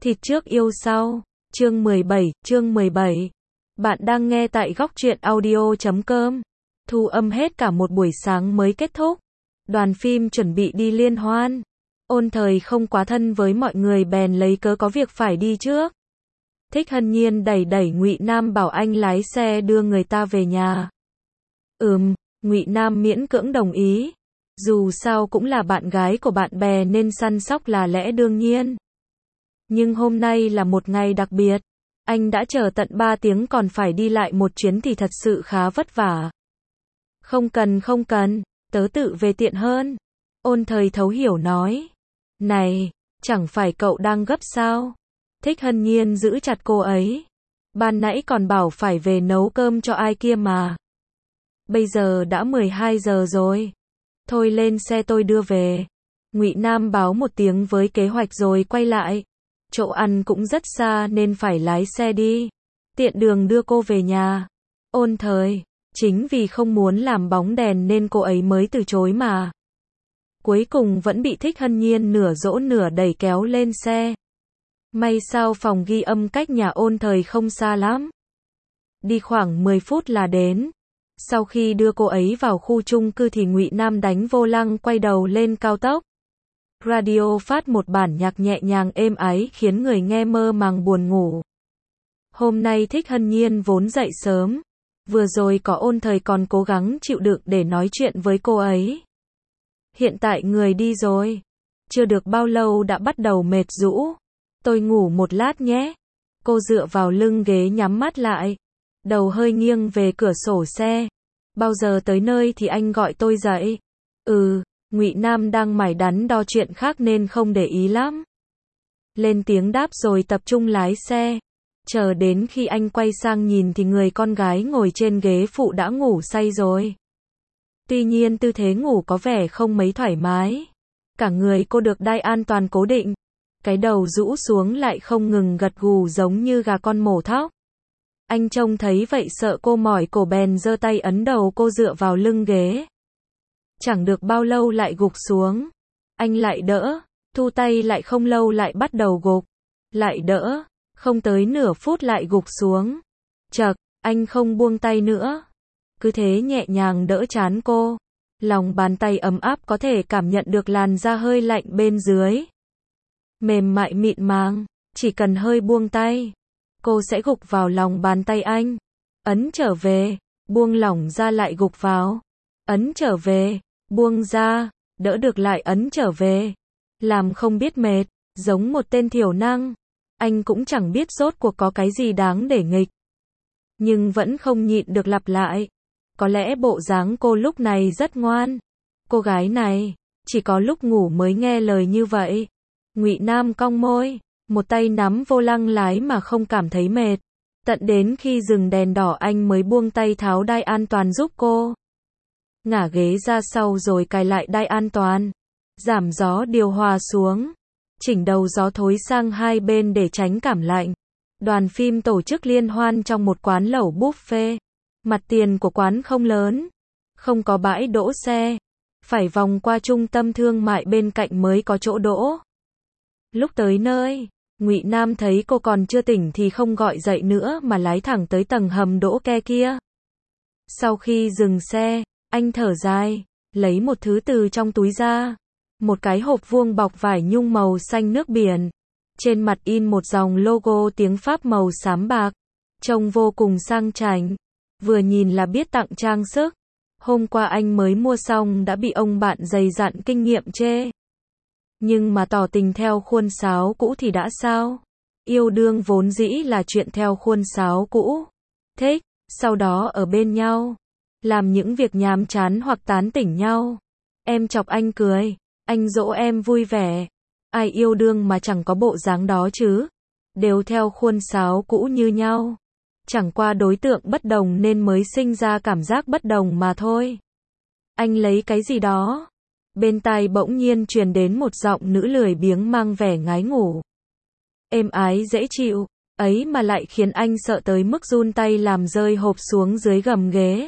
Thịt trước yêu sau. Chương 17. Bạn đang nghe tại góc truyện audio.com. Thu âm hết cả một buổi sáng mới kết thúc. Đoàn phim chuẩn bị đi liên hoan. Ôn Thời không quá thân với mọi người bèn lấy cớ có việc phải đi trước. Thích Hân Nhiên đẩy Ngụy Nam bảo anh lái xe đưa người ta về nhà. Ngụy Nam miễn cưỡng đồng ý. Dù sao cũng là bạn gái của bạn bè nên săn sóc là lẽ đương nhiên. Nhưng hôm nay là một ngày đặc biệt. Anh đã chờ tận 3 tiếng còn phải đi lại một chuyến thì thật sự khá vất vả. Không cần, tớ tự về tiện hơn. Ôn Thời thấu hiểu nói. Này, chẳng phải cậu đang gấp sao? Thích Hân Nhiên giữ chặt cô ấy. Ban nãy còn bảo phải về nấu cơm cho ai kia mà. Bây giờ đã 12 giờ rồi. Thôi lên xe tôi đưa về. Ngụy Nam báo một tiếng với kế hoạch rồi quay lại. Chỗ ăn cũng rất xa nên phải lái xe đi. Tiện đường đưa cô về nhà. Ôn Thời, chính vì không muốn làm bóng đèn nên cô ấy mới từ chối mà. Cuối cùng vẫn bị Thích Hân Nhiên nửa dỗ nửa đẩy kéo lên xe. May sao phòng ghi âm cách nhà Ôn Thời không xa lắm. Đi khoảng 10 phút là đến. Sau khi đưa cô ấy vào khu chung cư thì Ngụy Nam đánh vô lăng quay đầu lên cao tốc. Radio phát một bản nhạc nhẹ nhàng êm ái khiến người nghe mơ màng buồn ngủ. Hôm nay Thích Hân Nhiên vốn dậy sớm. Vừa rồi có Ôn Thời còn cố gắng chịu đựng để nói chuyện với cô ấy. Hiện tại người đi rồi. Chưa được bao lâu đã bắt đầu mệt rũ. Tôi ngủ một lát nhé. Cô dựa vào lưng ghế nhắm mắt lại. Đầu hơi nghiêng về cửa sổ xe. Bao giờ tới nơi thì anh gọi tôi dậy. Ngụy Nam đang mải đắn đo chuyện khác nên không để ý lắm. Lên tiếng đáp rồi tập trung lái xe. Chờ đến khi anh quay sang nhìn thì người con gái ngồi trên ghế phụ đã ngủ say rồi. Tuy nhiên tư thế ngủ có vẻ không mấy thoải mái. Cả người cô được đai an toàn cố định. Cái đầu rũ xuống lại không ngừng gật gù giống như gà con mổ thóc. Anh trông thấy vậy sợ cô mỏi cổ bèn giơ tay ấn đầu cô dựa vào lưng ghế. Chẳng được bao lâu lại gục xuống. Anh lại đỡ, thu tay lại không lâu lại bắt đầu gục. Lại đỡ, không tới nửa phút lại gục xuống. Chậc, anh không buông tay nữa. Cứ thế nhẹ nhàng đỡ trán cô. Lòng bàn tay ấm áp có thể cảm nhận được làn da hơi lạnh bên dưới. Mềm mại mịn màng, chỉ cần hơi buông tay. Cô sẽ gục vào lòng bàn tay anh. Ấn trở về, buông lỏng ra lại gục vào. Ấn trở về, buông ra, đỡ được lại ấn trở về. Làm không biết mệt, giống một tên thiểu năng. Anh cũng chẳng biết rốt cuộc có cái gì đáng để nghịch. Nhưng vẫn không nhịn được lặp lại. Có lẽ bộ dáng cô lúc này rất ngoan. Cô gái này, chỉ có lúc ngủ mới nghe lời như vậy. Ngụy Nam cong môi, một tay nắm vô lăng lái mà không cảm thấy mệt. Tận đến khi dừng đèn đỏ anh mới buông tay tháo đai an toàn giúp cô. Ngả ghế ra sau rồi cài lại đai an toàn. Giảm gió điều hòa xuống. Chỉnh đầu gió thối sang hai bên để tránh cảm lạnh. Đoàn phim tổ chức liên hoan trong một quán lẩu buffet. Mặt tiền của quán không lớn. Không có bãi đỗ xe. Phải vòng qua trung tâm thương mại bên cạnh mới có chỗ đỗ. Lúc tới nơi, Ngụy Nam thấy cô còn chưa tỉnh thì không gọi dậy nữa mà lái thẳng tới tầng hầm đỗ ke kia. Sau khi dừng xe, anh thở dài, lấy một thứ từ trong túi ra. Một cái hộp vuông bọc vải nhung màu xanh nước biển. Trên mặt in một dòng logo tiếng Pháp màu xám bạc. Trông vô cùng sang chảnh. Vừa nhìn là biết tặng trang sức. Hôm qua anh mới mua xong đã bị ông bạn dày dặn kinh nghiệm chê. Nhưng mà tỏ tình theo khuôn sáo cũ thì đã sao? Yêu đương vốn dĩ là chuyện theo khuôn sáo cũ. Thích, sau đó ở bên nhau. Làm những việc nhàm chán hoặc tán tỉnh nhau. Em chọc anh cười. Anh dỗ em vui vẻ. Ai yêu đương mà chẳng có bộ dáng đó chứ? Đều theo khuôn sáo cũ như nhau. Chẳng qua đối tượng bất đồng nên mới sinh ra cảm giác bất đồng mà thôi. Anh lấy cái gì đó? Bên tai bỗng nhiên truyền đến một giọng nữ lười biếng mang vẻ ngái ngủ. Êm ái dễ chịu, ấy mà lại khiến anh sợ tới mức run tay làm rơi hộp xuống dưới gầm ghế.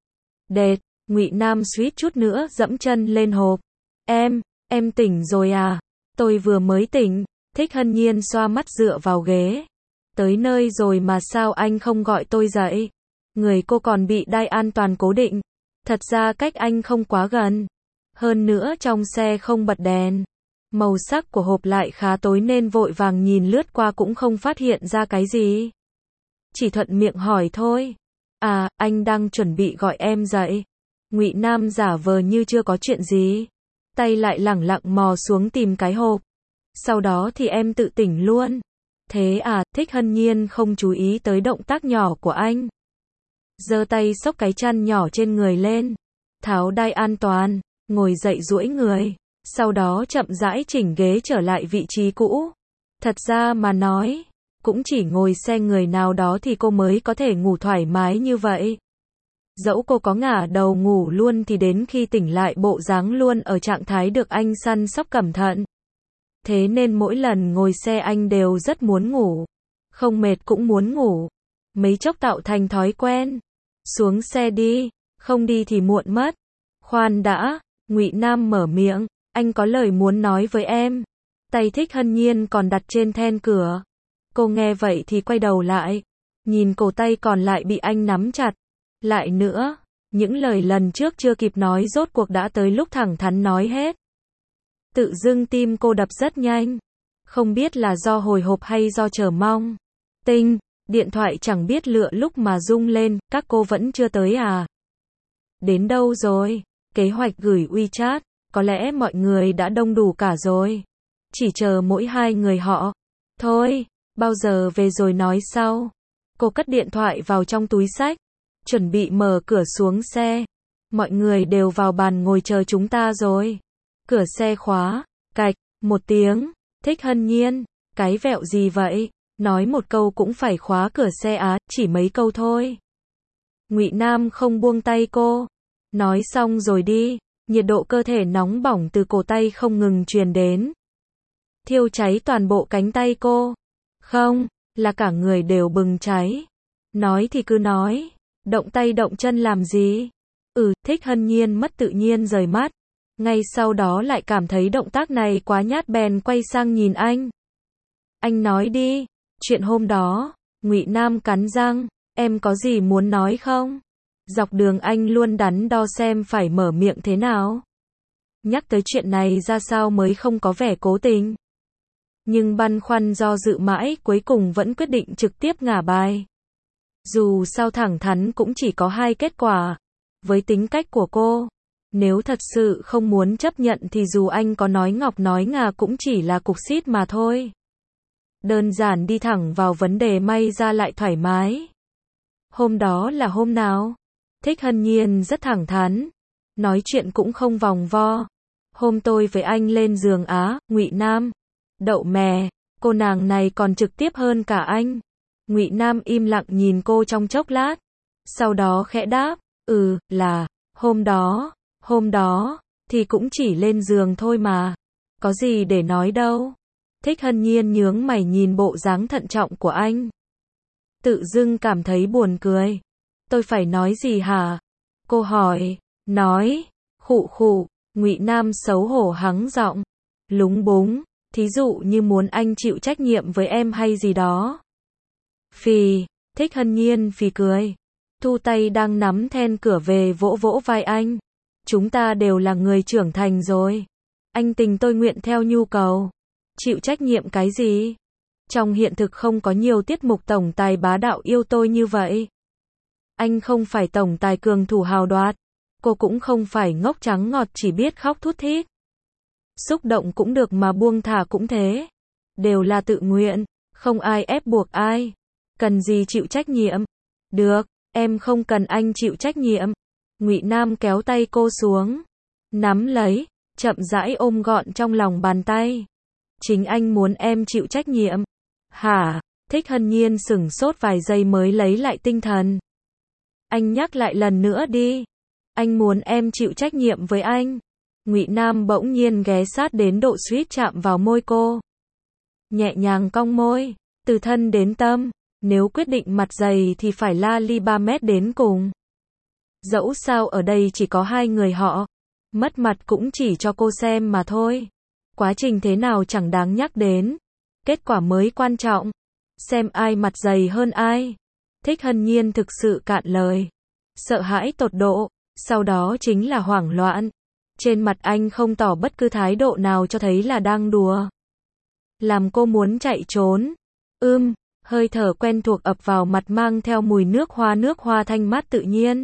Đệt, Ngụy Nam suýt chút nữa dẫm chân lên hộp. Em tỉnh rồi à? Tôi vừa mới tỉnh. Thích Hân Nhiên xoa mắt dựa vào ghế. Tới nơi rồi mà sao anh không gọi tôi dậy? Người cô còn bị đai an toàn cố định. Thật ra cách anh không quá gần. Hơn nữa trong xe không bật đèn. Màu sắc của hộp lại khá tối nên vội vàng nhìn lướt qua cũng không phát hiện ra cái gì. Chỉ thuận miệng hỏi thôi. À, anh đang chuẩn bị gọi em dậy. Ngụy Nam giả vờ như chưa có chuyện gì. Tay lại lẳng lặng mò xuống tìm cái hộp. Sau đó thì em tự tỉnh luôn. Thế à, Thích Hân Nhiên không chú ý tới động tác nhỏ của anh. Giơ tay xốc cái chăn nhỏ trên người lên. Tháo đai an toàn, ngồi dậy duỗi người. Sau đó chậm rãi chỉnh ghế trở lại vị trí cũ. Thật ra mà nói, cũng chỉ ngồi xe người nào đó thì cô mới có thể ngủ thoải mái như vậy. Dẫu cô có ngả đầu ngủ luôn thì đến khi tỉnh lại bộ dáng luôn ở trạng thái được anh săn sóc cẩn thận. Thế nên mỗi lần ngồi xe anh đều rất muốn ngủ. Không mệt cũng muốn ngủ. Mấy chốc tạo thành thói quen. Xuống xe đi, không đi thì muộn mất. Khoan đã, Ngụy Nam mở miệng, anh có lời muốn nói với em. Tay Thích Hân Nhiên còn đặt trên then cửa. Cô nghe vậy thì quay đầu lại. Nhìn cổ tay còn lại bị anh nắm chặt. Lại nữa, những lời lần trước chưa kịp nói rốt cuộc đã tới lúc thẳng thắn nói hết. Tự dưng tim cô đập rất nhanh. Không biết là do hồi hộp hay do chờ mong. Tinh, điện thoại chẳng biết lựa lúc mà rung lên, các cô vẫn chưa tới à? Đến đâu rồi? Kế hoạch gửi WeChat, có lẽ mọi người đã đông đủ cả rồi. Chỉ chờ mỗi hai người họ. Thôi, bao giờ về rồi nói sau. Cô cất điện thoại vào trong túi xách. Chuẩn bị mở cửa xuống xe. Mọi người đều vào bàn ngồi chờ chúng ta rồi. Cửa xe khóa, cạch, một tiếng. Thích Hân Nhiên, cái vẹo gì vậy? Nói một câu cũng phải khóa cửa xe á, chỉ mấy câu thôi. Ngụy Nam không buông tay cô. Nói xong rồi đi. Nhiệt độ cơ thể nóng bỏng từ cổ tay không ngừng truyền đến. Thiêu cháy toàn bộ cánh tay cô. Không, là cả người đều bừng cháy. Nói thì cứ nói. Động tay động chân làm gì? Thích Hân Nhiên mất tự nhiên rời mắt. Ngay sau đó lại cảm thấy động tác này quá nhát bèn quay sang nhìn anh. Anh nói đi. Chuyện hôm đó. Ngụy Nam cắn răng. Em có gì muốn nói không? Dọc đường anh luôn đắn đo xem phải mở miệng thế nào. Nhắc tới chuyện này ra sao mới không có vẻ cố tình. Nhưng băn khoăn do dự mãi cuối cùng vẫn quyết định trực tiếp ngả bài. Dù sao thẳng thắn cũng chỉ có hai kết quả. Với tính cách của cô, nếu thật sự không muốn chấp nhận thì dù anh có nói ngọc nói ngà cũng chỉ là cục xít mà thôi. Đơn giản đi thẳng vào vấn đề may ra lại thoải mái. Hôm đó là hôm nào? Thích Hân Nhiên rất thẳng thắn. Nói chuyện cũng không vòng vo. Hôm tôi với anh lên giường á, Ngụy Nam. Đậu mè, cô nàng này còn trực tiếp hơn cả anh. Ngụy Nam im lặng nhìn cô trong chốc lát. Sau đó khẽ đáp, là, hôm đó, thì cũng chỉ lên giường thôi mà. Có gì để nói đâu. Thích Hân Nhiên nhướng mày nhìn bộ dáng thận trọng của anh. Tự dưng cảm thấy buồn cười. Tôi phải nói gì hả? Cô hỏi, nói, khụ khụ, Ngụy Nam xấu hổ hắng giọng, lúng búng, thí dụ như muốn anh chịu trách nhiệm với em hay gì đó. Phì, Thích Hân Nhiên phì cười. Thu tay đang nắm then cửa về vỗ vỗ vai anh. Chúng ta đều là người trưởng thành rồi. Anh tình tôi nguyện theo nhu cầu. Chịu trách nhiệm cái gì? Trong hiện thực không có nhiều tiết mục tổng tài bá đạo yêu tôi như vậy. Anh không phải tổng tài cường thủ hào đoạt. Cô cũng không phải ngốc trắng ngọt chỉ biết khóc thút thít. Xúc động cũng được mà buông thả cũng thế. Đều là tự nguyện. Không ai ép buộc ai. Cần gì chịu trách nhiệm? Được, em không cần anh chịu trách nhiệm. Ngụy Nam kéo tay cô xuống. Nắm lấy, chậm rãi ôm gọn trong lòng bàn tay. Chính anh muốn em chịu trách nhiệm. Hả? Thích Hân Nhiên sửng sốt vài giây mới lấy lại tinh thần. Anh nhắc lại lần nữa đi. Anh muốn em chịu trách nhiệm với anh. Ngụy Nam bỗng nhiên ghé sát đến độ suýt chạm vào môi cô. Nhẹ nhàng cong môi, từ thân đến tâm. Nếu quyết định mặt dày thì phải la li 3 mét đến cùng. Dẫu sao ở đây chỉ có hai người họ. Mất mặt cũng chỉ cho cô xem mà thôi. Quá trình thế nào chẳng đáng nhắc đến. kết quả mới quan trọng. Xem ai mặt dày hơn ai. Thích Hân Nhiên thực sự cạn lời. Sợ hãi tột độ, sau đó chính là hoảng loạn. Trên mặt anh không tỏ bất cứ thái độ nào cho thấy là đang đùa. Làm cô muốn chạy trốn. Hơi thở quen thuộc ập vào mặt mang theo mùi nước hoa thanh mát tự nhiên.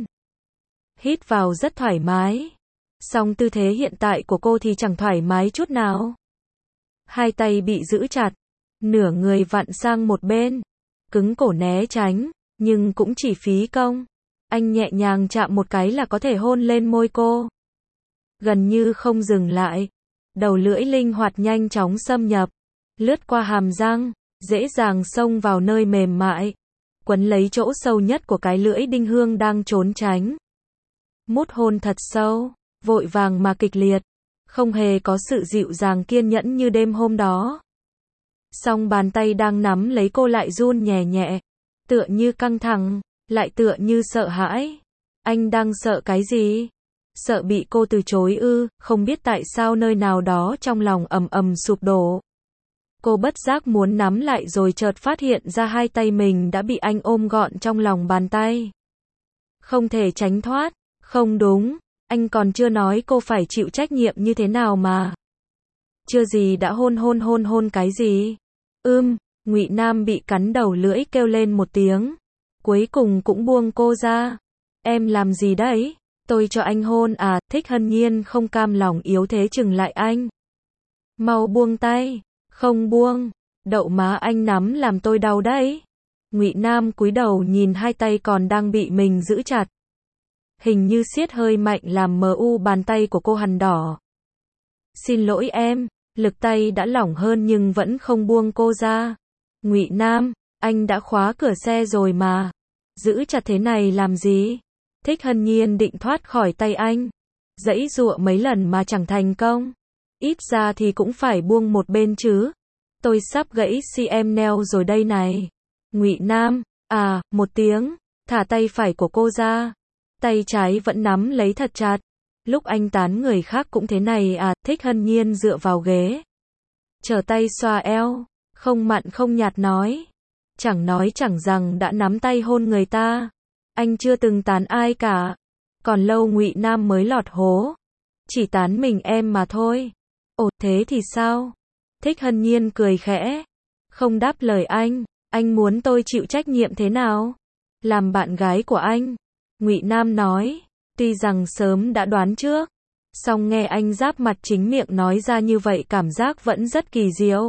Hít vào rất thoải mái. Song tư thế hiện tại của cô thì chẳng thoải mái chút nào. Hai tay bị giữ chặt, nửa người vặn sang một bên, cứng cổ né tránh, nhưng cũng chỉ phí công. Anh nhẹ nhàng chạm một cái là có thể hôn lên môi cô. Gần như không dừng lại. Đầu lưỡi linh hoạt nhanh chóng xâm nhập, lướt qua hàm răng, dễ dàng xông vào nơi mềm mại, quấn lấy chỗ sâu nhất của cái lưỡi đinh hương đang trốn tránh. Mút hôn thật sâu, vội vàng mà kịch liệt, không hề có sự dịu dàng kiên nhẫn như đêm hôm đó. Song bàn tay đang nắm lấy cô lại run nhẹ nhẹ, tựa như căng thẳng, lại tựa như sợ hãi. Anh đang sợ cái gì? Sợ bị cô từ chối ư? Không biết tại sao nơi nào đó trong lòng ầm ầm sụp đổ. Cô bất giác muốn nắm lại rồi chợt phát hiện ra hai tay mình đã bị anh ôm gọn trong lòng bàn tay. Không thể tránh thoát. Không đúng, anh còn chưa nói cô phải chịu trách nhiệm như thế nào mà. Chưa gì đã hôn cái gì? Ngụy Nam bị cắn đầu lưỡi kêu lên một tiếng. Cuối cùng cũng buông cô ra. Em làm gì đấy? Tôi cho anh hôn à? Thích Hân Nhiên không cam lòng yếu thế chừng lại anh. Mau buông tay. Không buông. Đậu má anh nắm làm tôi đau đấy. Ngụy Nam cúi đầu nhìn hai tay còn đang bị mình giữ chặt. Hình như siết hơi mạnh làm mờ u bàn tay của cô hằn đỏ. Xin lỗi em. Lực tay đã lỏng hơn nhưng vẫn không buông cô ra. Ngụy Nam, anh đã khóa cửa xe rồi mà. Giữ chặt thế này làm gì? Thích Hân Nhiên định thoát khỏi tay anh. Giãy giụa mấy lần mà chẳng thành công. Ít ra thì cũng phải buông một bên chứ. Tôi sắp gãy cm nail rồi đây này. Ngụy Nam, một tiếng, thả tay phải của cô ra. Tay trái vẫn nắm lấy thật chặt. Lúc anh tán người khác cũng thế này à? Thích Hân Nhiên dựa vào ghế. Trở tay xoa eo, không mặn không nhạt nói. Chẳng nói chẳng rằng đã nắm tay hôn người ta. Anh chưa từng tán ai cả. Còn lâu Ngụy Nam mới lọt hố. Chỉ tán mình em mà thôi. Ồ, thế thì sao? Thích Hân Nhiên cười khẽ. Không đáp lời anh muốn tôi chịu trách nhiệm thế nào? Làm bạn gái của anh. Ngụy Nam nói. Tuy rằng sớm đã đoán trước, song nghe anh giáp mặt chính miệng nói ra như vậy cảm giác vẫn rất kỳ diệu.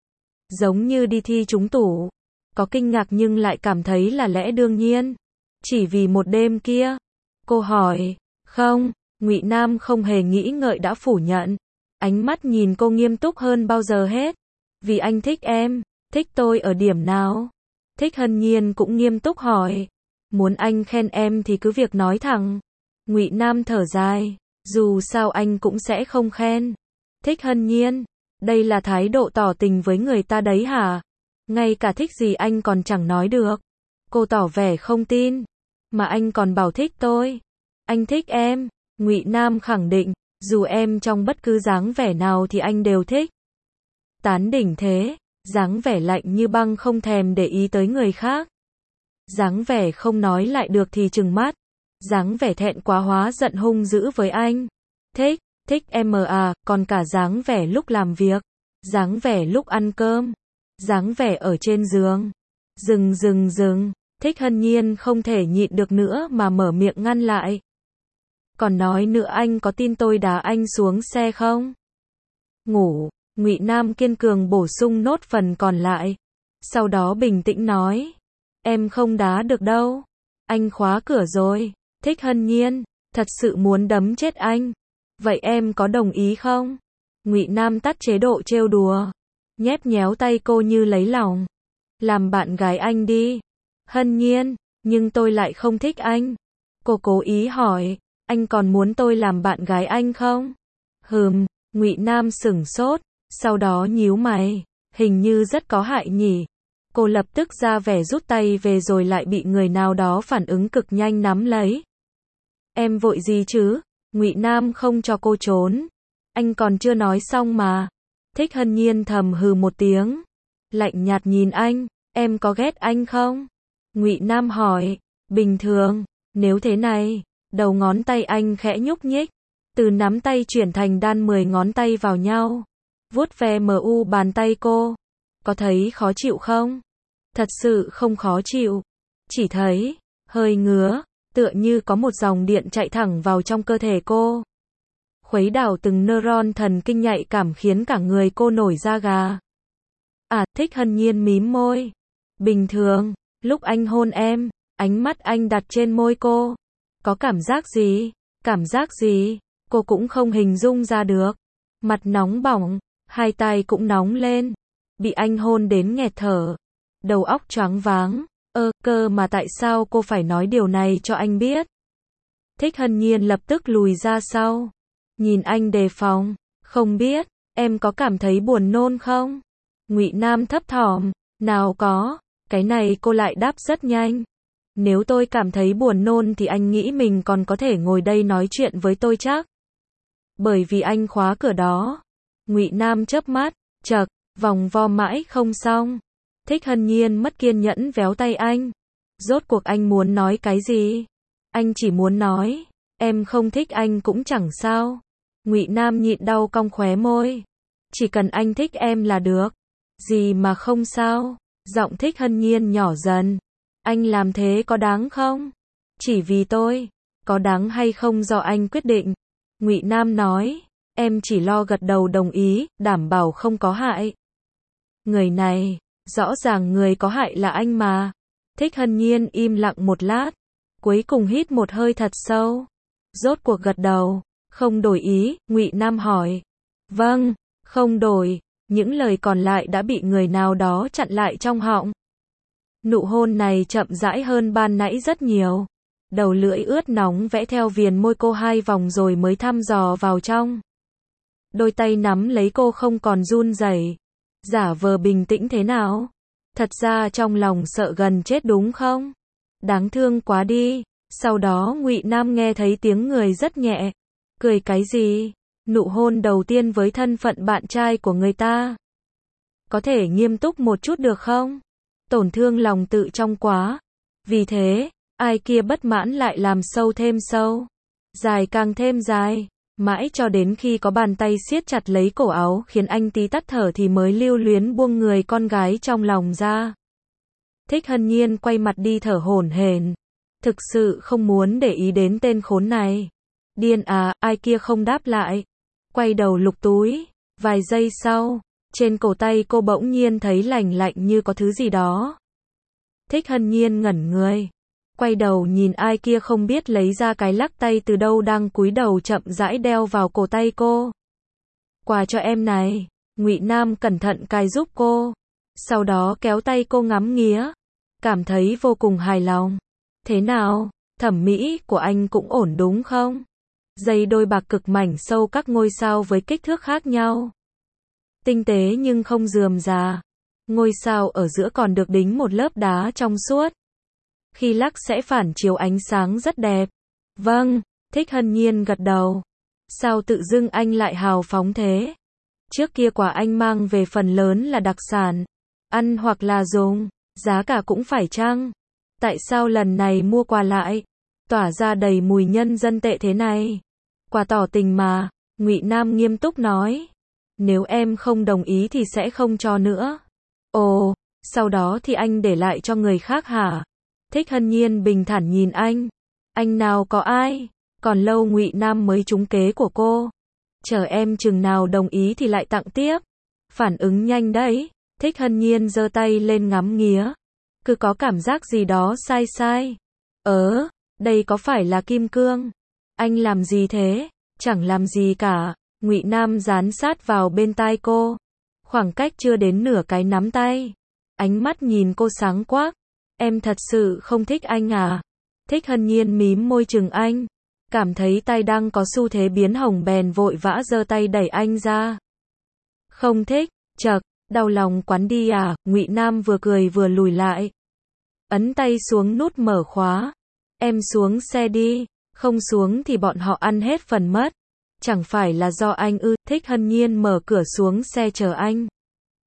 Giống như đi thi trúng tủ. Có kinh ngạc nhưng lại cảm thấy là lẽ đương nhiên. Chỉ vì một đêm kia. Cô hỏi. Không, Ngụy Nam không hề nghĩ ngợi đã phủ nhận. Ánh mắt nhìn cô nghiêm túc hơn bao giờ hết. Vì anh thích em. Thích tôi ở điểm nào? Thích Hân Nhiên cũng nghiêm túc hỏi. Muốn anh khen em thì cứ việc nói thẳng. Ngụy Nam thở dài. Dù sao anh cũng sẽ không khen. Thích Hân Nhiên. Đây là thái độ tỏ tình với người ta đấy hả? Ngay cả thích gì anh còn chẳng nói được. Cô tỏ vẻ không tin. Mà anh còn bảo thích tôi. Anh thích em. Ngụy Nam khẳng định. Dù em trong bất cứ dáng vẻ nào thì anh đều thích. Tán đỉnh thế. Dáng vẻ lạnh như băng không thèm để ý tới người khác. Dáng vẻ không nói lại được thì trừng mắt. Dáng vẻ thẹn quá hóa giận hung dữ với anh. Thích em à, còn cả dáng vẻ lúc làm việc. Dáng vẻ lúc ăn cơm. Dáng vẻ ở trên giường. Dừng. Thích Hân Nhiên không thể nhịn được nữa mà mở miệng ngăn lại. Còn nói nữa anh có tin tôi đá anh xuống xe không? Ngủ. Ngụy Nam kiên cường bổ sung nốt phần còn lại. Sau đó bình tĩnh nói. Em không đá được đâu. Anh khóa cửa rồi. Thích Hân Nhiên. Thật sự muốn đấm chết anh. Vậy em có đồng ý không? Ngụy Nam tắt chế độ trêu đùa. Nhép nhéo tay cô như lấy lòng. Làm bạn gái anh đi. Hân Nhiên. Nhưng tôi lại không thích anh. Cô cố ý hỏi. Anh còn muốn tôi làm bạn gái anh không? Ngụy Nam sửng sốt. Sau đó nhíu mày. Hình như rất có hại nhỉ. Cô lập tức ra vẻ rút tay về rồi lại bị người nào đó phản ứng cực nhanh nắm lấy. Em vội gì chứ? Ngụy Nam không cho cô trốn. Anh còn chưa nói xong mà. Thích Hân Nhiên thầm hừ một tiếng. lạnh nhạt nhìn anh, em có ghét anh không? Ngụy Nam hỏi, bình thường, nếu thế này, đầu ngón tay anh khẽ nhúc nhích, từ nắm tay chuyển thành đan 10 ngón tay vào nhau, vuốt ve bàn tay cô, có thấy khó chịu không? Thật sự không khó chịu, chỉ thấy hơi ngứa, tựa như có một dòng điện chạy thẳng vào trong cơ thể cô. Khuấy đảo từng neuron thần kinh nhạy cảm khiến cả người cô nổi da gà. Thích Hân Nhiên mím môi. Bình thường, lúc anh hôn em, ánh mắt anh đặt trên môi cô. Có cảm giác gì? Cảm giác gì? Cô cũng không hình dung ra được. Mặt nóng bỏng, hai tay cũng nóng lên. Bị anh hôn đến nghẹt thở. Đầu óc choáng váng. Cơ mà tại sao cô phải nói điều này cho anh biết? Thích Hân Nhiên lập tức lùi ra sau. Nhìn anh đề phòng. Không biết, em có cảm thấy buồn nôn không? Ngụy Nam thấp thỏm. Nào có, cái này cô lại đáp rất nhanh. Nếu tôi cảm thấy buồn nôn thì anh nghĩ mình còn có thể ngồi đây nói chuyện với tôi chắc. Bởi vì anh khóa cửa đó. Ngụy Nam chớp mắt, chậc, vòng vo mãi không xong. Thích Hân Nhiên mất kiên nhẫn véo tay anh. Rốt cuộc anh muốn nói cái gì? Anh chỉ muốn nói, em không thích anh cũng chẳng sao. Ngụy Nam nhịn đau cong khóe môi. Chỉ cần anh thích em là được. Gì mà không sao? Giọng Thích Hân Nhiên nhỏ dần. Anh làm thế có đáng không? Chỉ vì tôi. Có đáng hay không do anh quyết định. Ngụy Nam nói. Em chỉ lo gật đầu đồng ý, đảm bảo không có hại. Người này, rõ ràng người có hại là anh mà. Thích Hân Nhiên im lặng một lát. Cuối cùng hít một hơi thật sâu. Rốt cuộc gật đầu. Không đổi ý, Ngụy Nam hỏi. Vâng, không đổi. Những lời còn lại đã bị người nào đó chặn lại trong họng. Nụ hôn này chậm rãi hơn ban nãy rất nhiều. Đầu lưỡi ướt nóng vẽ theo viền môi cô 2 vòng rồi mới thăm dò vào trong. Đôi tay nắm lấy cô không còn run rẩy. Giả vờ bình tĩnh thế nào? Thật ra trong lòng sợ gần chết đúng không? Đáng thương quá đi. Sau đó Ngụy Nam nghe thấy tiếng người rất nhẹ. Cười cái gì? Nụ hôn đầu tiên với thân phận bạn trai của người ta. Có thể nghiêm túc một chút được không? Tổn thương lòng tự trọng quá. Vì thế, ai kia bất mãn lại làm sâu thêm sâu. Dài càng thêm dài. Mãi cho đến khi có bàn tay siết chặt lấy cổ áo khiến anh tí tắt thở thì mới lưu luyến buông người con gái trong lòng ra. Thích Hân Nhiên quay mặt đi thở hổn hển. Thực sự không muốn để ý đến tên khốn này. Điên à, ai kia không đáp lại. Quay đầu lục túi. Vài giây sau, trên cổ tay cô bỗng nhiên thấy lành lạnh như có thứ gì đó. Thích Hân Nhiên ngẩn người. Quay đầu nhìn ai kia không biết lấy ra cái lắc tay từ đâu đang cúi đầu chậm rãi đeo vào cổ tay cô. Quà cho em này. Ngụy Nam cẩn thận cài giúp cô. Sau đó kéo tay cô ngắm nghía. Cảm thấy vô cùng hài lòng. Thế nào, thẩm mỹ của anh cũng ổn đúng không? Dây đôi bạc cực mảnh sâu các ngôi sao với kích thước khác nhau. Tinh tế nhưng không rườm rà. Ngôi sao ở giữa còn được đính một lớp đá trong suốt. Khi lắc sẽ phản chiếu ánh sáng rất đẹp. Vâng, Thích Hân Nhiên gật đầu. Sao tự dưng anh lại hào phóng thế? Trước kia quà anh mang về phần lớn là đặc sản. Ăn hoặc là dùng, giá cả cũng phải chăng? Tại sao lần này mua quà lại tỏa ra đầy mùi nhân dân tệ thế này? Quà tỏ tình mà, Ngụy Nam nghiêm túc nói. Nếu em không đồng ý thì sẽ không cho nữa. Ồ, sau đó thì anh để lại cho người khác hả? Thích Hân Nhiên bình thản nhìn anh. Anh nào có ai? Còn lâu Ngụy Nam mới trúng kế của cô. Chờ em chừng nào đồng ý thì lại tặng tiếp. Phản ứng nhanh đấy. Thích Hân Nhiên giơ tay lên ngắm nghía. Cứ có cảm giác gì đó sai sai. Đây có phải là kim cương? Anh làm gì thế? Chẳng làm gì cả. Ngụy Nam dán sát vào bên tai cô. Khoảng cách chưa đến nửa cái nắm tay. Ánh mắt nhìn cô sáng quắc. Em thật sự không thích anh à? Thích Hân Nhiên mím môi chừng anh. Cảm thấy tay đang có xu thế biến hồng bèn vội vã giơ tay đẩy anh ra. Không thích, chậc, đau lòng quắn đi à? Ngụy Nam vừa cười vừa lùi lại. Ấn tay xuống nút mở khóa. Em xuống xe đi, không xuống thì bọn họ ăn hết phần mất. Chẳng phải là do anh ư? Thích Hân Nhiên mở cửa xuống xe chờ anh.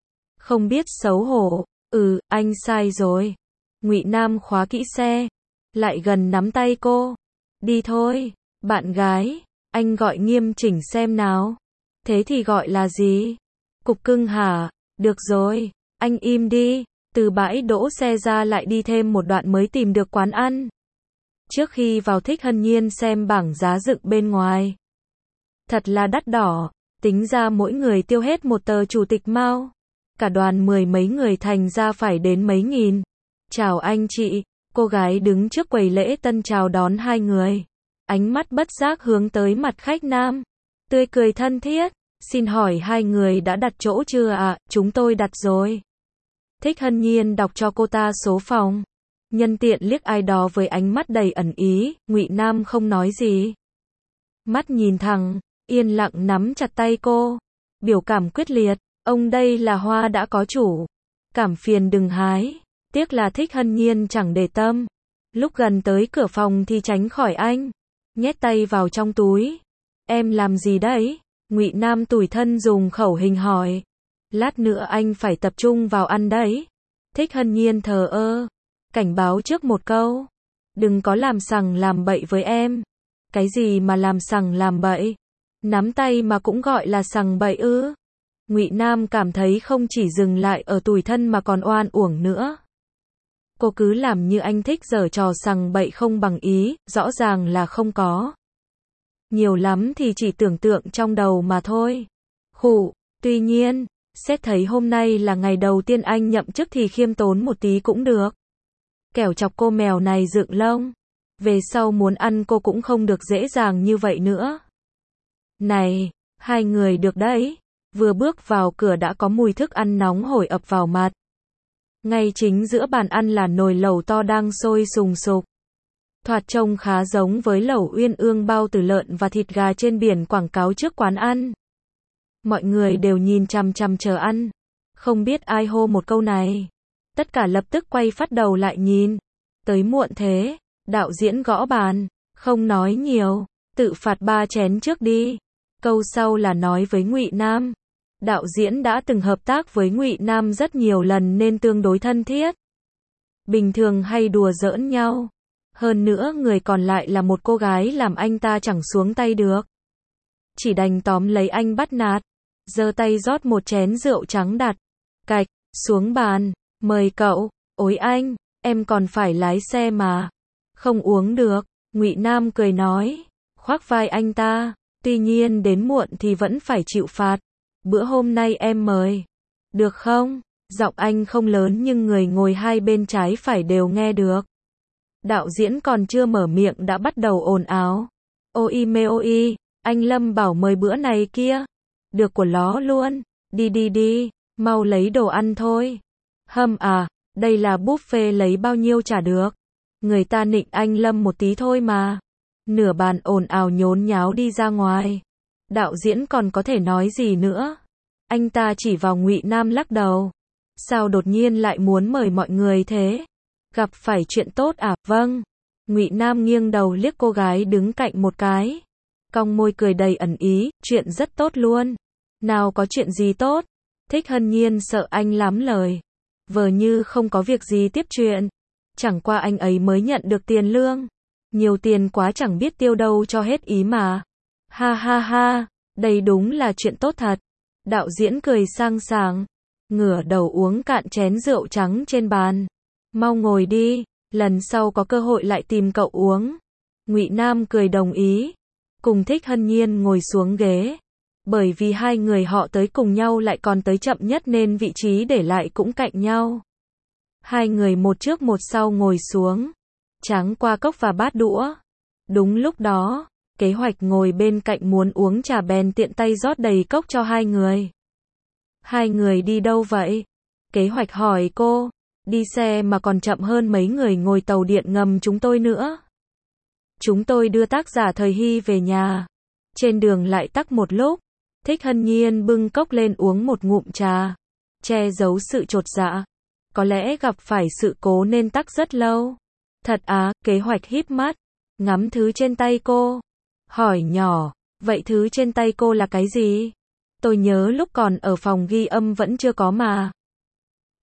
Không biết xấu hổ. Anh sai rồi. Ngụy Nam khóa kỹ xe, lại gần nắm tay cô. Đi thôi, bạn gái, anh gọi nghiêm chỉnh xem nào. Thế thì gọi là gì? Cục cưng hả? Được rồi, anh im đi. Từ bãi đỗ xe ra lại đi thêm một đoạn mới tìm được quán ăn. Trước khi vào Thích Hân Nhiên xem bảng giá dựng bên ngoài. Thật là đắt đỏ, tính ra mỗi người tiêu hết một tờ chủ tịch Mao. Cả đoàn 10 mấy người thành ra phải đến mấy nghìn. Chào anh chị, cô gái đứng trước quầy lễ tân chào đón hai người. Ánh mắt bất giác hướng tới mặt khách nam. Tươi cười thân thiết, xin hỏi hai người đã đặt chỗ chưa ạ? Chúng tôi đặt rồi. Thích Hân Nhiên đọc cho cô ta số phòng. Nhân tiện liếc ai đó với ánh mắt đầy ẩn ý, Ngụy Nam không nói gì. Mắt nhìn thẳng, yên lặng nắm chặt tay cô. Biểu cảm quyết liệt, ông đây là hoa đã có chủ. Cảm phiền đừng hái. Tiếc là Thích Hân Nhiên chẳng để tâm. Lúc gần tới cửa phòng thì tránh khỏi anh. Nhét tay vào trong túi. Em làm gì đấy? Ngụy Nam tủi thân dùng khẩu hình hỏi. Lát nữa anh phải tập trung vào ăn đấy. Thích Hân Nhiên thờ ơ. Cảnh báo trước một câu. Đừng có làm sằng làm bậy với em. Cái gì mà làm sằng làm bậy? Nắm tay mà cũng gọi là sằng bậy ư? Ngụy Nam cảm thấy không chỉ dừng lại ở tủi thân mà còn oan uổng nữa. Cô cứ làm như anh thích giở trò sằng bậy không bằng ý, rõ ràng là không có. Nhiều lắm thì chỉ tưởng tượng trong đầu mà thôi. Khụ, tuy nhiên, xét thấy hôm nay là ngày đầu tiên anh nhậm chức thì khiêm tốn một tí cũng được. Kẻo chọc cô mèo này dựng lông. Về sau muốn ăn cô cũng không được dễ dàng như vậy nữa. Này, hai người được đấy. Vừa bước vào cửa đã có mùi thức ăn nóng hổi ập vào mặt. Ngay chính giữa bàn ăn là nồi lẩu to đang sôi sùng sục. Thoạt trông khá giống với lẩu uyên ương bao từ lợn và thịt gà trên biển quảng cáo trước quán ăn. Mọi người đều nhìn chằm chằm chờ ăn. Không biết ai hô một câu này. Tất cả lập tức quay phát đầu lại nhìn. Tới muộn thế. Đạo diễn gõ bàn. Không nói nhiều. Tự phạt 3 chén trước đi. Câu sau là nói với Ngụy Nam. Đạo diễn đã từng hợp tác với Ngụy Nam rất nhiều lần nên tương đối thân thiết. Bình thường hay đùa giỡn nhau. Hơn nữa người còn lại là một cô gái làm anh ta chẳng xuống tay được. Chỉ đành tóm lấy anh bắt nạt. Giơ tay rót một chén rượu trắng đặt. Cạch, xuống bàn. Mời cậu. Ôi anh, em còn phải lái xe mà. Không uống được. Ngụy Nam cười nói. Khoác vai anh ta. Tuy nhiên đến muộn thì vẫn phải chịu phạt. Bữa hôm nay em mời. Được không? Giọng anh không lớn nhưng người ngồi hai bên trái phải đều nghe được. Đạo diễn còn chưa mở miệng đã bắt đầu ồn ào. Ôi mê ôi, anh Lâm bảo mời bữa này kia. Được của ló luôn. Đi đi đi, mau lấy đồ ăn thôi. Hâm à, đây là buffet lấy bao nhiêu trả được. Người ta nịnh anh Lâm một tí thôi mà. Nửa bàn ồn ào nhốn nháo đi ra ngoài. Đạo diễn còn có thể nói gì nữa. Anh ta chỉ vào Ngụy Nam lắc đầu. Sao đột nhiên lại muốn mời mọi người thế? Gặp phải chuyện tốt à? Vâng. Ngụy Nam nghiêng đầu liếc cô gái đứng cạnh một cái. Cong môi cười đầy ẩn ý, chuyện rất tốt luôn. Nào có chuyện gì tốt? Thích Hân Nhiên sợ anh lắm lời. Vờ như không có việc gì tiếp chuyện. Chẳng qua anh ấy mới nhận được tiền lương. Nhiều tiền quá chẳng biết tiêu đâu cho hết ý mà. Ha ha ha, đây đúng là chuyện tốt thật. Đạo diễn cười sang sảng, ngửa đầu uống cạn chén rượu trắng trên bàn. Mau ngồi đi, lần sau có cơ hội lại tìm cậu uống. Ngụy Nam cười đồng ý, cùng Thích Hân Nhiên ngồi xuống ghế. Bởi vì hai người họ tới cùng nhau lại còn tới chậm nhất nên vị trí để lại cũng cạnh nhau. Hai người một trước một sau ngồi xuống, tráng qua cốc và bát đũa. Đúng lúc đó, Kế Hoạch ngồi bên cạnh muốn uống trà bèn tiện tay rót đầy cốc cho hai người. Hai người đi đâu vậy? Kế Hoạch hỏi cô. Đi xe mà còn chậm hơn mấy người ngồi tàu điện ngầm chúng tôi nữa. Chúng tôi đưa tác giả Thời Hy về nhà. Trên đường lại tắc một lúc. Thích Hân Nhiên bưng cốc lên uống một ngụm trà. Che giấu sự chột dạ. Có lẽ gặp phải sự cố nên tắc rất lâu. Thật á, Kế Hoạch híp mắt. Ngắm thứ trên tay cô. Hỏi nhỏ, vậy thứ trên tay cô là cái gì? Tôi nhớ lúc còn ở phòng ghi âm vẫn chưa có mà.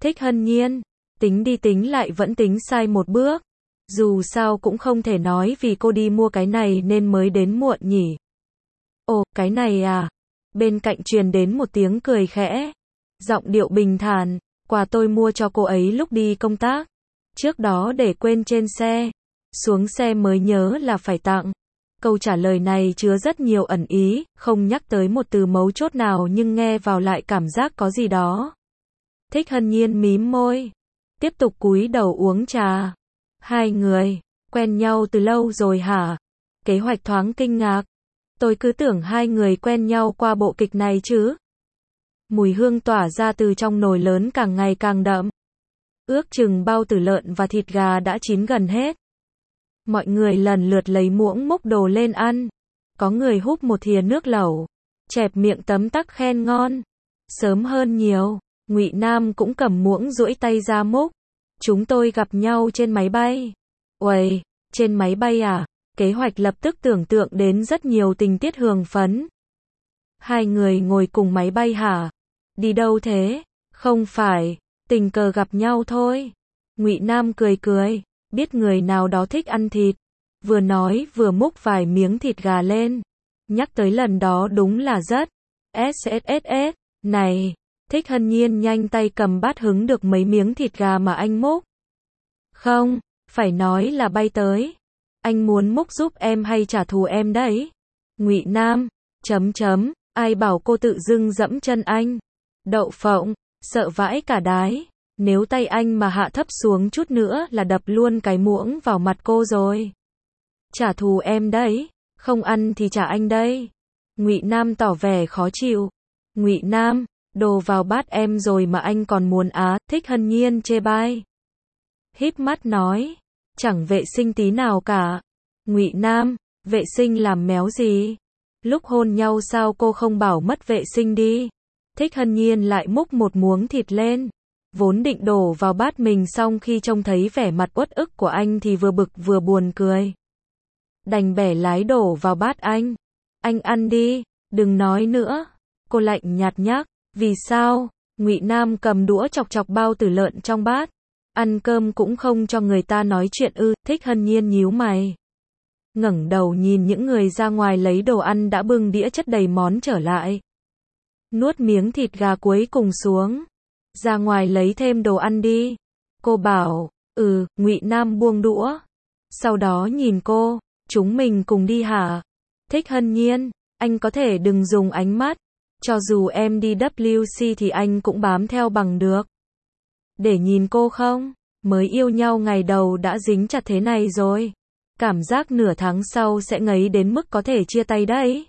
Thích Hân Nhiên, tính đi tính lại vẫn tính sai một bước. Dù sao cũng không thể nói vì cô đi mua cái này nên mới đến muộn nhỉ. Ồ, cái này à? Bên cạnh truyền đến một tiếng cười khẽ. Giọng điệu bình thản, quà tôi mua cho cô ấy lúc đi công tác. Trước đó để quên trên xe. Xuống xe mới nhớ là phải tặng. Câu trả lời này chứa rất nhiều ẩn ý, không nhắc tới một từ mấu chốt nào nhưng nghe vào lại cảm giác có gì đó. Thích Hân Nhiên mím môi. Tiếp tục cúi đầu uống trà. Hai người, quen nhau từ lâu rồi hả? Kế hoạch thoáng kinh ngạc. Tôi cứ tưởng hai người quen nhau qua bộ kịch này chứ. Mùi hương tỏa ra từ trong nồi lớn càng ngày càng đậm. Ước chừng bao tử lợn và thịt gà đã chín gần hết. Mọi người lần lượt lấy muỗng múc đồ lên ăn. Có người húp một thìa nước lẩu, chẹp miệng tấm tắc khen ngon. Sớm hơn nhiều, Ngụy Nam cũng cầm muỗng duỗi tay ra múc. Chúng tôi gặp nhau trên máy bay. Uầy, trên máy bay à? Kế hoạch lập tức tưởng tượng đến rất nhiều tình tiết hương phấn. Hai người ngồi cùng máy bay hả? Đi đâu thế? Không phải, tình cờ gặp nhau thôi. Ngụy Nam cười cười, biết người nào đó thích ăn thịt. Vừa nói vừa múc vài miếng thịt gà lên. Nhắc tới lần đó đúng là rất SSSS. Này, Thích Hân Nhiên nhanh tay cầm bát hứng được mấy miếng thịt gà mà anh múc. Không, phải nói là bay tới. Anh muốn múc giúp em hay trả thù em đấy? Ngụy Nam, ai bảo cô tự dưng dẫm chân anh? Đậu phộng, sợ vãi cả đái. Nếu tay anh mà hạ thấp xuống chút nữa là đập luôn cái muỗng vào mặt cô rồi. Trả thù em đấy, không ăn thì trả anh đây. Ngụy Nam tỏ vẻ khó chịu. Ngụy Nam, đồ vào bát em rồi mà anh còn muốn á? Thích Hân Nhiên chê bai. Híp mắt nói, chẳng vệ sinh tí nào cả. Ngụy Nam, vệ sinh làm méo gì? Lúc hôn nhau sao cô không bảo mất vệ sinh đi? Thích Hân Nhiên lại múc một muỗng thịt lên. Vốn định đổ vào bát mình xong khi trông thấy vẻ mặt uất ức của anh thì vừa bực vừa buồn cười. Đành bẻ lái đổ vào bát anh. Anh ăn đi, đừng nói nữa. Cô lạnh nhạt nhắc. Vì sao? Ngụy Nam cầm đũa chọc chọc bao tử lợn trong bát. Ăn cơm cũng không cho người ta nói chuyện ư? Thích Hân Nhiên nhíu mày. Ngẩng đầu nhìn những người ra ngoài lấy đồ ăn đã bưng đĩa chất đầy món trở lại. Nuốt miếng thịt gà cuối cùng xuống. Ra ngoài lấy thêm đồ ăn đi. Cô bảo, Ngụy Nam buông đũa. Sau đó nhìn cô, chúng mình cùng đi hả? Thích Hân Nhiên, anh có thể đừng dùng ánh mắt. Cho dù em đi WC thì anh cũng bám theo bằng được. Để nhìn cô không? Mới yêu nhau ngày đầu đã dính chặt thế này rồi. Cảm giác nửa tháng sau sẽ ngấy đến mức có thể chia tay đấy.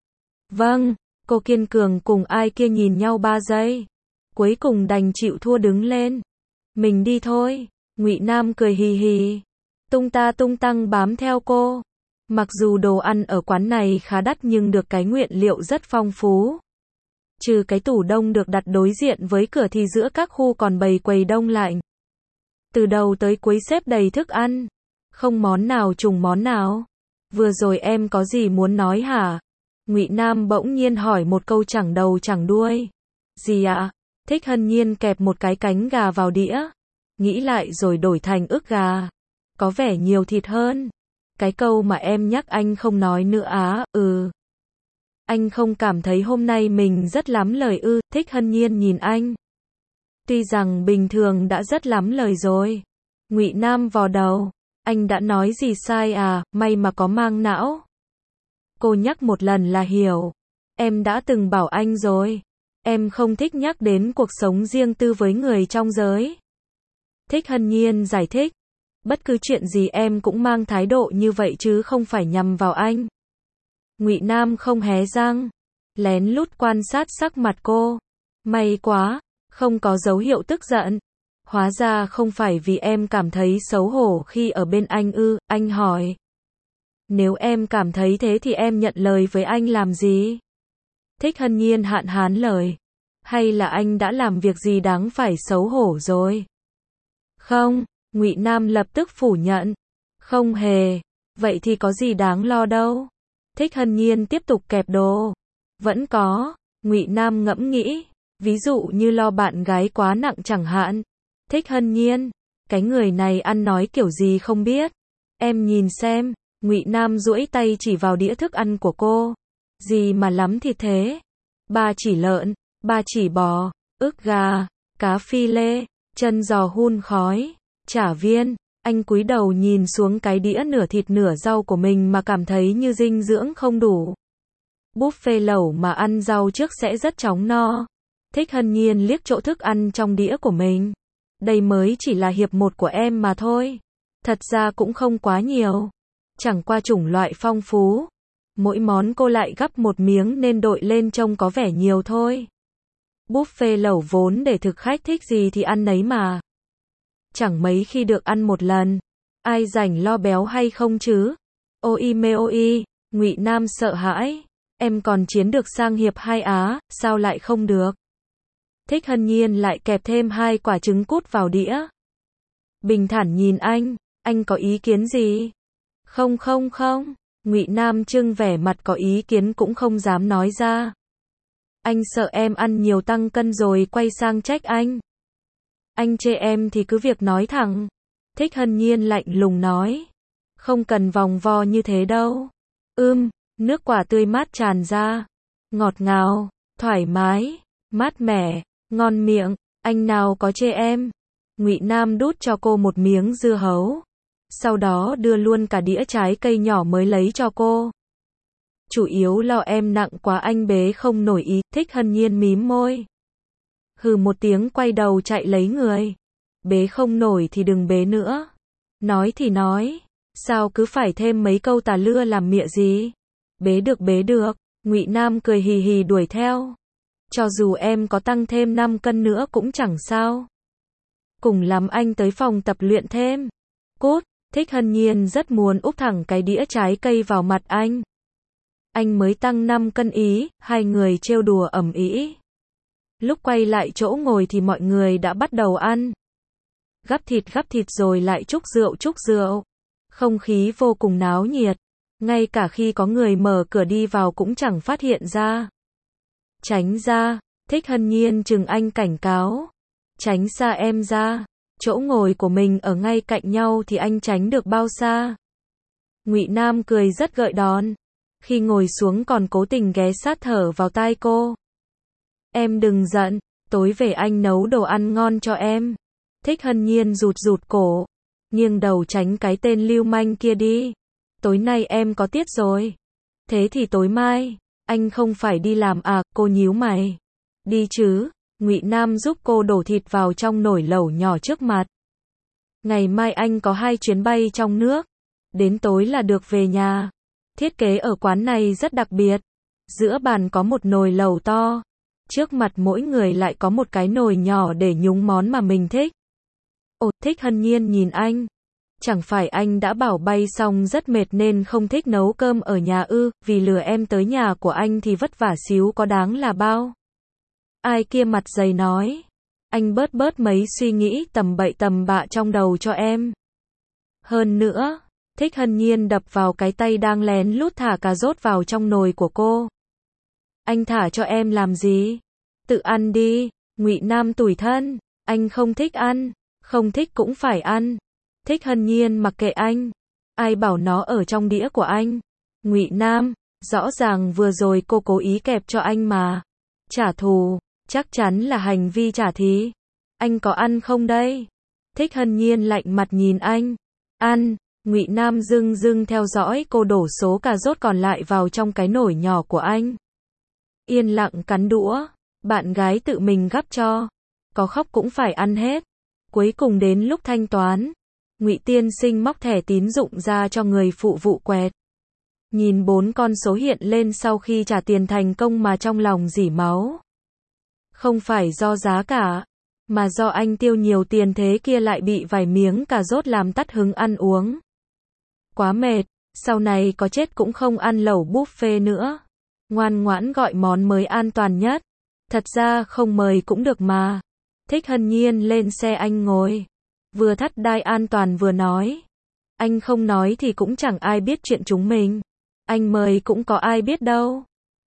Vâng, cô kiên cường cùng ai kia nhìn nhau 3 giây. Cuối cùng đành chịu thua đứng lên. Mình đi thôi. Ngụy Nam cười hì hì. Tung ta tung tăng bám theo cô. Mặc dù đồ ăn ở quán này khá đắt nhưng được cái nguyên liệu rất phong phú. Trừ cái tủ đông được đặt đối diện với cửa thì giữa các khu còn bày quầy đông lạnh. Từ đầu tới cuối xếp đầy thức ăn. Không món nào trùng món nào. Vừa rồi em có gì muốn nói hả? Ngụy Nam bỗng nhiên hỏi một câu chẳng đầu chẳng đuôi. Gì ạ? Thích Hân Nhiên kẹp một cái cánh gà vào đĩa. Nghĩ lại rồi đổi thành ức gà. Có vẻ nhiều thịt hơn. Cái câu mà em nhắc anh không nói nữa á? Anh không cảm thấy hôm nay mình rất lắm lời ư? Thích Hân Nhiên nhìn anh. Tuy rằng bình thường đã rất lắm lời rồi. Ngụy Nam vò đầu. Anh đã nói gì sai à? May mà có mang não. Cô nhắc một lần là hiểu. Em đã từng bảo anh rồi. Em không thích nhắc đến cuộc sống riêng tư với người trong giới. Thích Hân Nhiên giải thích. Bất cứ chuyện gì em cũng mang thái độ như vậy chứ không phải nhằm vào anh. Ngụy Nam không hé răng. Lén lút quan sát sắc mặt cô. May quá, không có dấu hiệu tức giận. Hóa ra không phải vì em cảm thấy xấu hổ khi ở bên anh ư? Anh hỏi. Nếu em cảm thấy thế thì em nhận lời với anh làm gì? Thích Hân Nhiên hạn hán lời. Hay là anh đã làm việc gì đáng phải xấu hổ rồi? Không, Ngụy Nam lập tức phủ nhận. Không hề. Vậy thì có gì đáng lo đâu? Thích Hân Nhiên tiếp tục kẹp đồ. Vẫn có. Ngụy Nam ngẫm nghĩ. Ví dụ như lo bạn gái quá nặng chẳng hạn. Thích Hân Nhiên, cái người này ăn nói kiểu gì không biết. Em nhìn xem, Ngụy Nam duỗi tay chỉ vào đĩa thức ăn của cô. Gì mà lắm thịt thế? 3 chỉ lợn, 3 chỉ bò, ức gà, cá phi lê, chân giò hun khói, chả viên. Anh cúi đầu nhìn xuống cái đĩa nửa thịt nửa rau của mình mà cảm thấy như dinh dưỡng không đủ. Buffet lẩu mà ăn rau trước sẽ rất chóng no. Thích Hân Nhiên liếc chỗ thức ăn trong đĩa của mình. Đây mới chỉ là hiệp 1 của em mà thôi. Thật ra cũng không quá nhiều. Chẳng qua chủng loại phong phú. Mỗi món cô lại gắp một miếng nên đội lên trông có vẻ nhiều thôi. Buffet lẩu vốn để thực khách thích gì thì ăn nấy mà. Chẳng mấy khi được ăn một lần. Ai rảnh lo béo hay không chứ? Ôi mê ôi, Ngụy Nam sợ hãi. Em còn chiến được sang hiệp 2 á, sao lại không được? Thích Hân Nhiên lại kẹp thêm 2 quả trứng cút vào đĩa. Bình thản nhìn anh có ý kiến gì? Không, Ngụy Nam trưng vẻ mặt có ý kiến cũng không dám nói ra. Anh sợ em ăn nhiều tăng cân rồi quay sang trách anh. Anh chê em thì cứ việc nói thẳng. Thích Hân Nhiên lạnh lùng nói. Không cần vòng vo như thế đâu. Nước quả tươi mát tràn ra. Ngọt ngào, thoải mái, mát mẻ, ngon miệng. Anh nào có chê em. Ngụy Nam đút cho cô một miếng dưa hấu. Sau đó đưa luôn cả đĩa trái cây nhỏ mới lấy cho cô. Chủ yếu lo em nặng quá anh bế không nổi ý. Thích Hân Nhiên mím môi. Hừ một tiếng quay đầu chạy lấy người. Bế không nổi thì đừng bế nữa. Nói thì nói. Sao cứ phải thêm mấy câu tà lưa làm mịa gì? Bế được. Ngụy Nam cười hì hì đuổi theo. Cho dù em có tăng thêm 5 cân nữa cũng chẳng sao. Cùng lắm anh tới phòng tập luyện thêm. Cút. Thích Hân Nhiên rất muốn úp thẳng cái đĩa trái cây vào mặt anh. Anh mới tăng 5 cân ý, hai người trêu đùa ầm ĩ. Lúc quay lại chỗ ngồi thì mọi người đã bắt đầu ăn. Gắp thịt rồi lại trúc rượu. Không khí vô cùng náo nhiệt. Ngay cả khi có người mở cửa đi vào cũng chẳng phát hiện ra. Tránh ra. Thích Hân Nhiên chừng anh cảnh cáo. Tránh xa em ra. Chỗ ngồi của mình ở ngay cạnh nhau thì anh tránh được bao xa. Ngụy Nam cười rất gợi đòn. Khi ngồi xuống còn cố tình ghé sát thở vào tai cô. Em đừng giận, tối về anh nấu đồ ăn ngon cho em. Thích Hân Nhiên rụt cổ. Nghiêng đầu tránh cái tên lưu manh kia đi. Tối nay em có tiết rồi. Thế thì tối mai, anh không phải đi làm à, cô nhíu mày. Đi chứ. Ngụy Nam giúp cô đổ thịt vào trong nồi lẩu nhỏ trước mặt. Ngày mai anh có 2 chuyến bay trong nước. Đến tối là được về nhà. Thiết kế ở quán này rất đặc biệt. Giữa bàn có một nồi lẩu to. Trước mặt mỗi người lại có một cái nồi nhỏ để nhúng món mà mình thích. Ồ, Thích Hân Nhiên nhìn anh. Chẳng phải anh đã bảo bay xong rất mệt nên không thích nấu cơm ở nhà ư, vì lừa em tới nhà của anh thì vất vả xíu có đáng là bao. Ai kia mặt dày nói. Anh bớt mấy suy nghĩ tầm bậy tầm bạ trong đầu cho em. Hơn nữa, Thích Hân Nhiên đập vào cái tay đang lén lút thả cà rốt vào trong nồi của cô. Anh thả cho em làm gì? Tự ăn đi. Ngụy Nam tủi thân. Anh không thích ăn. Không thích cũng phải ăn. Thích Hân Nhiên mặc kệ anh. Ai bảo nó ở trong đĩa của anh? Ngụy Nam, rõ ràng vừa rồi cô cố ý kẹp cho anh mà. Trả thù, chắc chắn là hành vi trả thí. Anh có ăn không đây? Thích Hân Nhiên lạnh mặt nhìn anh. Ăn. Ngụy Nam dưng theo dõi cô đổ số cà rốt còn lại vào trong cái nồi nhỏ của anh. Yên lặng cắn đũa. Bạn gái tự mình gắp cho. Có khóc cũng phải ăn hết. Cuối cùng đến lúc thanh toán. Ngụy tiên sinh móc thẻ tín dụng ra cho người phụ vụ quẹt. Nhìn 4 con số hiện lên sau khi trả tiền thành công mà trong lòng rỉ máu. Không phải do giá cả, mà do anh tiêu nhiều tiền thế kia lại bị vài miếng cà rốt làm tắt hứng ăn uống. Quá mệt, sau này có chết cũng không ăn lẩu buffet nữa. Ngoan ngoãn gọi món mới an toàn nhất. Thật ra không mời cũng được mà. Thích Hân Nhiên lên xe anh ngồi. Vừa thắt đai an toàn vừa nói. Anh không nói thì cũng chẳng ai biết chuyện chúng mình. Anh mời cũng có ai biết đâu.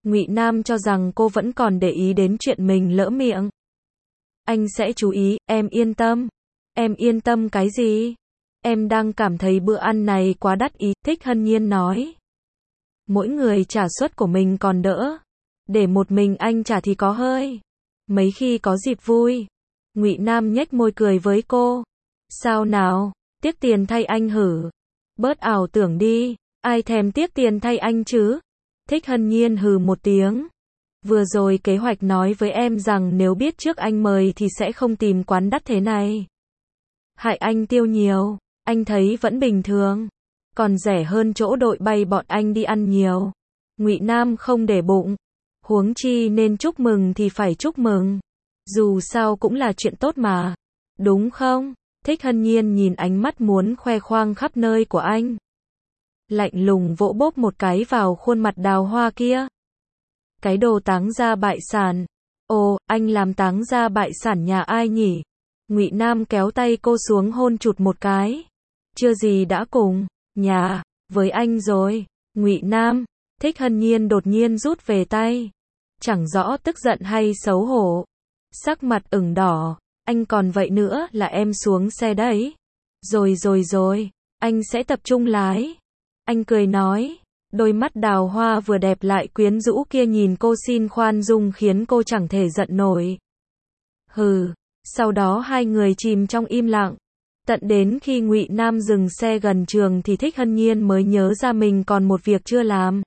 Ngụy Nam cho rằng cô vẫn còn để ý đến chuyện mình lỡ miệng. Anh sẽ chú ý, em yên tâm. Em yên tâm cái gì? Em đang cảm thấy bữa ăn này quá đắt ý, Thích Hân Nhiên nói. Mỗi người trả suất của mình còn đỡ. Để một mình anh trả thì có hơi. Mấy khi có dịp vui. Ngụy Nam nhếch môi cười với cô. Sao nào, tiếc tiền thay anh hử? Bớt ảo tưởng đi, ai thèm tiếc tiền thay anh chứ? Thích Hân Nhiên hừ một tiếng. Vừa rồi kế hoạch nói với em rằng nếu biết trước anh mời thì sẽ không tìm quán đắt thế này. Hại anh tiêu nhiều, anh thấy vẫn bình thường. Còn rẻ hơn chỗ đội bay bọn anh đi ăn nhiều. Ngụy Nam không để bụng. Huống chi nên chúc mừng thì phải chúc mừng. Dù sao cũng là chuyện tốt mà. Đúng không? Thích Hân Nhiên nhìn ánh mắt muốn khoe khoang khắp nơi của anh. Lạnh lùng vỗ bốp một cái vào khuôn mặt đào hoa kia. Cái đồ táng gia bại sản. Ồ, anh làm táng gia bại sản nhà ai nhỉ? Ngụy Nam kéo tay cô xuống hôn chụt một cái. Chưa gì đã cùng nhà với anh rồi. Ngụy Nam. Thích Hân Nhiên đột nhiên rút về tay. Chẳng rõ tức giận hay xấu hổ. Sắc mặt ửng đỏ. Anh còn vậy nữa là em xuống xe đấy. Rồi, anh sẽ tập trung lái. Anh cười nói. Đôi mắt đào hoa vừa đẹp lại quyến rũ kia nhìn cô xin khoan dung khiến cô chẳng thể giận nổi. Hừ. Sau đó hai người chìm trong im lặng. Tận đến khi Ngụy Nam dừng xe gần trường thì Thích Hân Nhiên mới nhớ ra mình còn một việc chưa làm.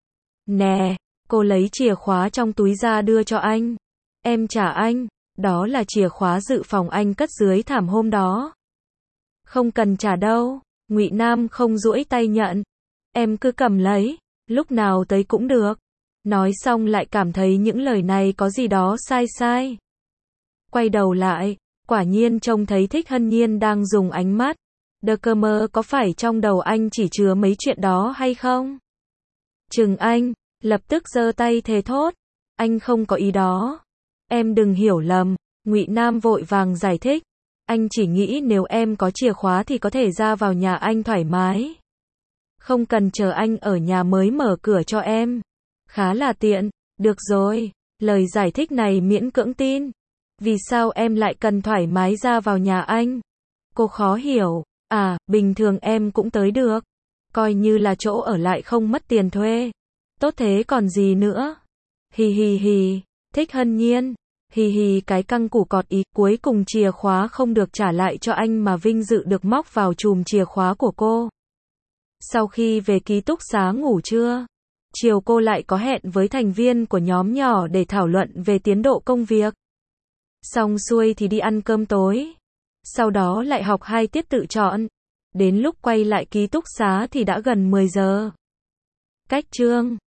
Nè, cô lấy chìa khóa trong túi ra đưa cho anh. Em trả anh. Đó là chìa khóa dự phòng anh cất dưới thảm hôm đó. Không cần trả đâu. Ngụy Nam không duỗi tay nhận. Em cứ cầm lấy, lúc nào tới cũng được. Nói xong lại cảm thấy những lời này có gì đó sai sai. Quay đầu lại, quả nhiên trông thấy Thích Hân Nhiên đang dùng ánh mắt. Đờ cơ mơ, có phải trong đầu anh chỉ chứa mấy chuyện đó hay không? Chừng anh, lập tức giơ tay thề thốt. Anh không có ý đó. Em đừng hiểu lầm. Ngụy Nam vội vàng giải thích. Anh chỉ nghĩ nếu em có chìa khóa thì có thể ra vào nhà anh thoải mái. Không cần chờ anh ở nhà mới mở cửa cho em. Khá là tiện. Được rồi, lời giải thích này miễn cưỡng tin. Vì sao em lại cần thoải mái ra vào nhà anh? Cô khó hiểu. À, bình thường em cũng tới được. Coi như là chỗ ở lại không mất tiền thuê. Tốt thế còn gì nữa. Hì hì hì. Thích Hân Nhiên. Hì hì cái căng củ cọt ý. Cuối cùng chìa khóa không được trả lại cho anh mà vinh dự được móc vào chùm chìa khóa của cô. Sau khi về ký túc xá ngủ trưa, chiều cô lại có hẹn với thành viên của nhóm nhỏ để thảo luận về tiến độ công việc. Xong xuôi thì đi ăn cơm tối. Sau đó lại học 2 tiết tự chọn. Đến lúc quay lại ký túc xá thì đã gần 10 giờ. Cách chương